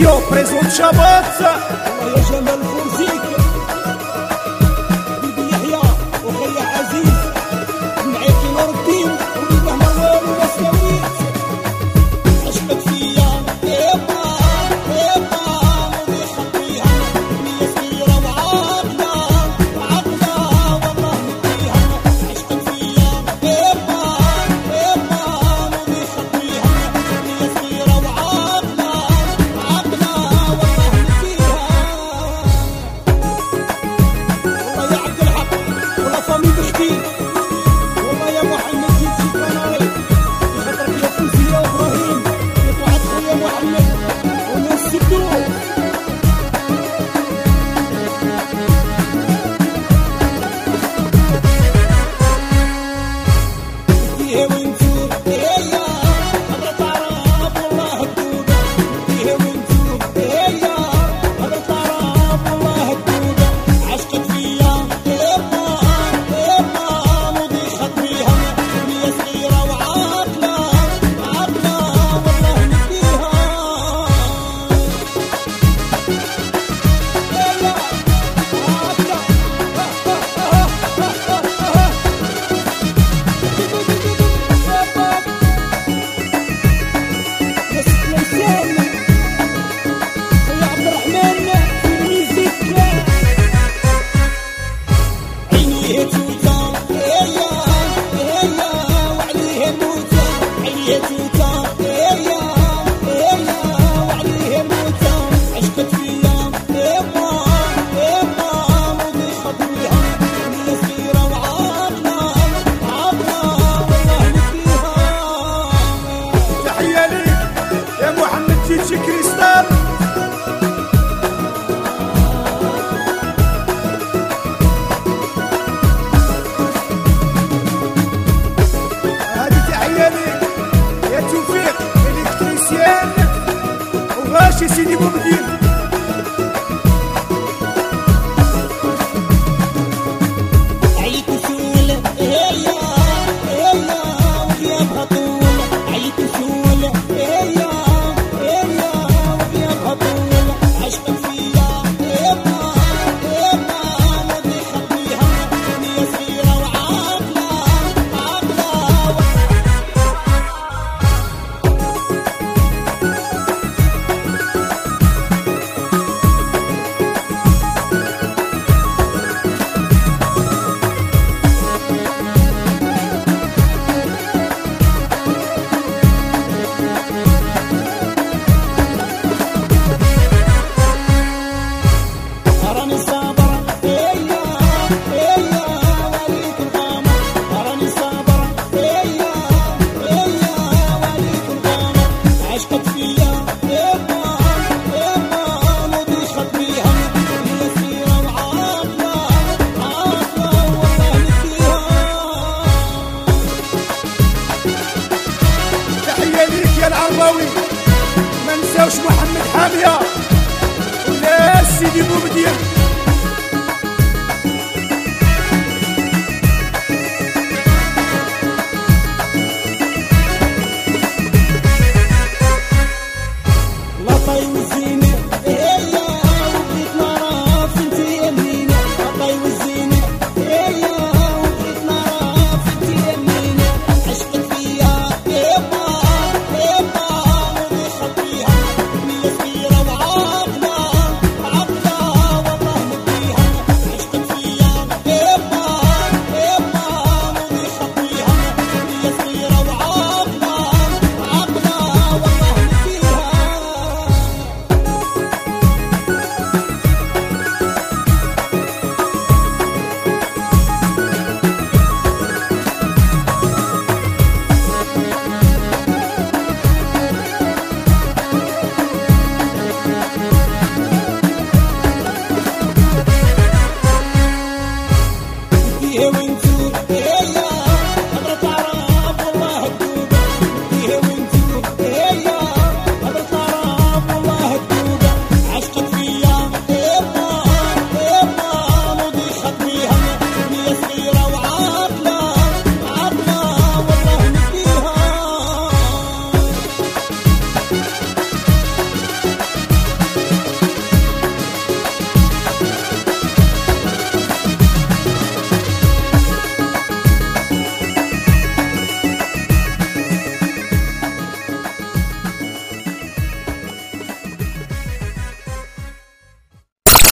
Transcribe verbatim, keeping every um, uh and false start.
Édition présente Chabat. الله يا جمال فرزيك بيبي يحيى وخيا عزيز معاكي نور الدين وريده مروان وساويت عشقك فيا يابا يابا مودي خطيها هي صغيرة وعاقلة عاقلة والله نديها عشقك فيا يابا يابا مودي خطيها هي صغيرة وعاقلة عاقلة والله نديها والله يا عبد الحق والله فامي بختي والله يا محمد جيت في قناري بخاطرك يا فوزي يا ابراهيم يا طلعت خويا محمد وناس السدود فيها ونزور هيا هضرة عرب والله هدودة فيها ونزور هيا هضرة عرب والله هدودة عشقك فيا يابا يابا مودي خطويها هي صغيرة وعاقلة عاقلة والله نديها هيا يا ست ليسان خويا عبد الرحمن في الميوزيك عينيه توتا هيا هيا وعليه موتة عينيه توتا هيا هيا وعليه موتة عشقك فيا يابا يابا مودي خطويها هي صغيرة وعاقلة عاقلة والله نديها تحية ليك يا محمد تيتشي كريستال. هذه تحية ليك يا توفيق الكتريسيان وغاشي سيدي بومدين. عيت وسول هيا هيا وغيابها طول عيت وسول هيا هيا وغيابها طول عشقك فيا يابا يابا مودي خطيها هي صغيرة وعاقلة عاقلة راني صابرة هيا هيا وليك القمر راني صابرة هيا هيا وليك القمر عشقك فيا يابا يابا مودي خطيها هي صغيرة وعاقلة عاقلة والله نديها تحية ليك يا العرباوي ما نساوش محمد حامية ولا سيدي بومدين.